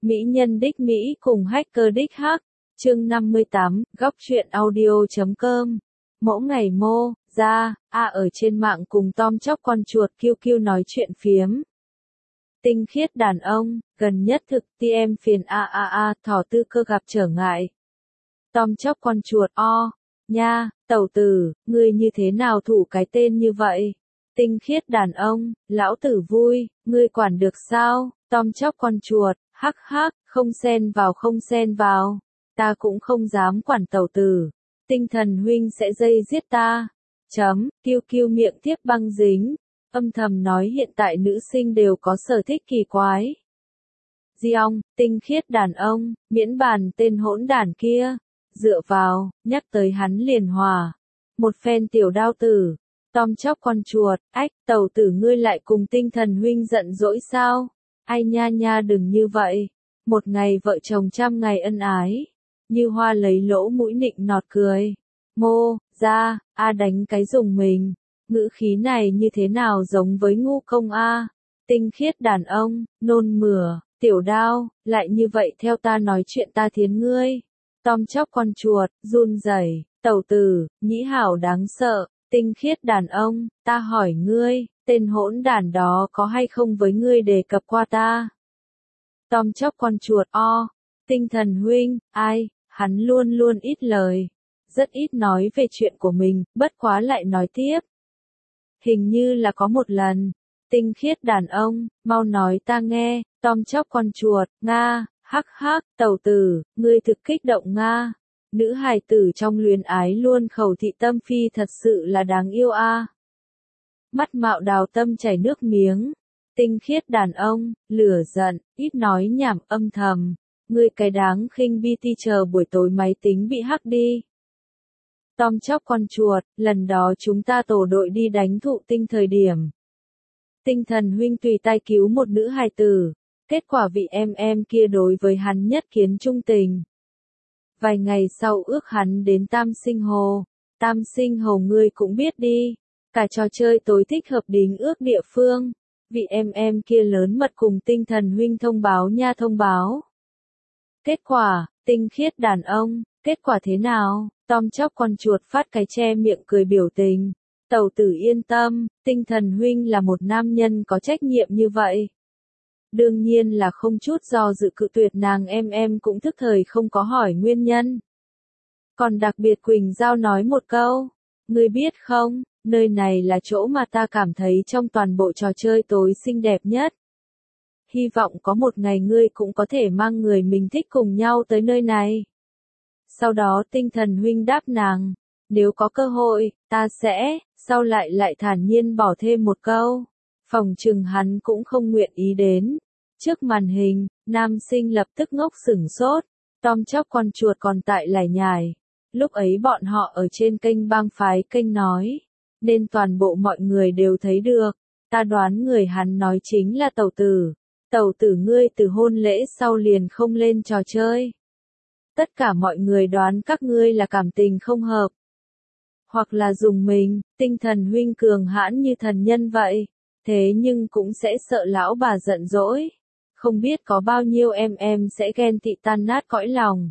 Mỹ nhân đích Mỹ cùng hacker đích hack. Chương 58, góc truyện audio.com. Mỗi ngày mô, ra, ở trên mạng cùng Tom chóc con chuột QQ nói chuyện phiếm. Tinh khiết đàn ông, gần nhất thực TM phiền thỏ tư cơ gặp trở ngại. Tom chóc con chuột nha, tẩu tử, ngươi như thế nào thủ cái tên như vậy? Tinh khiết đàn ông, lão tử vui, ngươi quản được sao? Tom chóc con chuột, hắc hắc, không xen vào. Ta cũng không dám quản tẩu tử. Tinh thần huynh sẽ dây giết ta. QQ miệng tiếp băng dính. Âm thầm nói hiện tại nữ sinh đều có sở thích kỳ quái. Diong, tinh khiết đàn ông, miễn bàn tên hỗn đản kia. Dựa vào, nhắc tới hắn liền hòa. Một phen tiểu đao tử. Tom chóc con chuột, tẩu tử ngươi lại cùng tinh thần huynh giận dỗi sao? Ai nha đừng như vậy. Một ngày vợ chồng 100 ngày ân ái. Như Hoa lấy lỗ mũi nịnh nọt cười. Mô, ra, đánh cái dùng mình. Ngữ khí này như thế nào giống với ngu công Tinh khiết đàn ông, nôn mửa, tiểu đao, lại như vậy theo ta nói chuyện ta thiến ngươi. Tom chóc con chuột, run rẩy, tẩu tử, nhĩ hảo đáng sợ. Tinh khiết đàn ông, ta hỏi ngươi, tên hỗn đản đó có hay không với ngươi đề cập qua ta? Tom chóc con chuột tinh thần huynh, hắn luôn ít lời. Rất ít nói về chuyện của mình, bất quá lại nói tiếp. Hình như là có một lần. Tinh khiết đàn ông, mau nói ta nghe. Tom chóc con chuột, nga, hắc hắc, tẩu tử, ngươi thực kích động nga. Nữ hài tử trong luyến ái luôn khẩu thị tâm phi thật sự là đáng yêu Mắt mạo đào tâm chảy nước miếng. Tinh khiết đàn ông, lửa giận, ít nói nhảm âm thầm. Ngươi cái đáng khinh BT chờ buổi tối máy tính bị hack đi. Tom chóc con chuột, lần đó chúng ta tổ đội đi đánh thụ tinh thời điểm. Tinh thần huynh tùy tay cứu một nữ hài tử. Kết quả vị em kia đối với hắn nhất kiến trung tình. Vài ngày sau ước hắn đến Tam Sinh Hồ. Tam Sinh Hồ ngươi cũng biết đi. Cả trò chơi tối thích hợp đính ước địa phương. Vị em kia lớn mật cùng tinh thần huynh thông báo. Kết quả, tinh khiết đàn ông, kết quả thế nào? Tom chóc con chuột phát cái che miệng cười biểu tình. Tẩu tử yên tâm, tinh thần huynh là một nam nhân có trách nhiệm như vậy. Đương nhiên là không chút do dự cự tuyệt nàng em cũng thức thời không có hỏi nguyên nhân. Còn đặc biệt Quỳnh Giao nói một câu, ngươi biết không, nơi này là chỗ mà ta cảm thấy trong toàn bộ trò chơi tối xinh đẹp nhất. Hy vọng có một ngày ngươi cũng có thể mang người mình thích cùng nhau tới nơi này. Sau đó tinh thần huynh đáp nàng, nếu có cơ hội, ta sẽ, sau lại thản nhiên bỏ thêm một câu. Phòng chừng hắn cũng không nguyện ý đến. Trước màn hình, nam sinh lập tức ngốc sửng sốt. Tom chóc con chuột còn tại lải nhải. Lúc ấy bọn họ ở trên kênh bang phái kênh nói. Nên toàn bộ mọi người đều thấy được. Ta đoán người hắn nói chính là tẩu tử. Tẩu tử ngươi từ hôn lễ sau liền không lên trò chơi. Tất cả mọi người đoán các ngươi là cảm tình không hợp. Hoặc là dùng mình, tinh thần huynh cường hãn như thần nhân vậy. Thế nhưng cũng sẽ sợ lão bà giận dỗi. Không biết có bao nhiêu em sẽ ghen tị tan nát cõi lòng.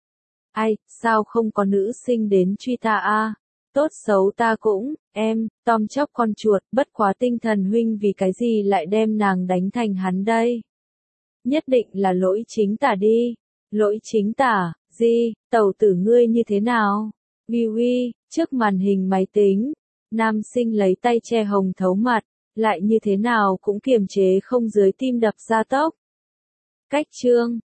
Sao không có nữ sinh đến truy ta Tốt xấu ta cũng, Tom chóc con chuột, bất quá tinh thần huynh vì cái gì lại đem nàng đánh thành hắn đây? Nhất định là lỗi chính tả đi. Lỗi chính tả, gì, tẩu tử ngươi như thế nào? Uy, trước màn hình máy tính, nam sinh lấy tay che hồng thấu mặt, lại như thế nào cũng kiềm chế không dưới tim đập ra tốc. Cách chương,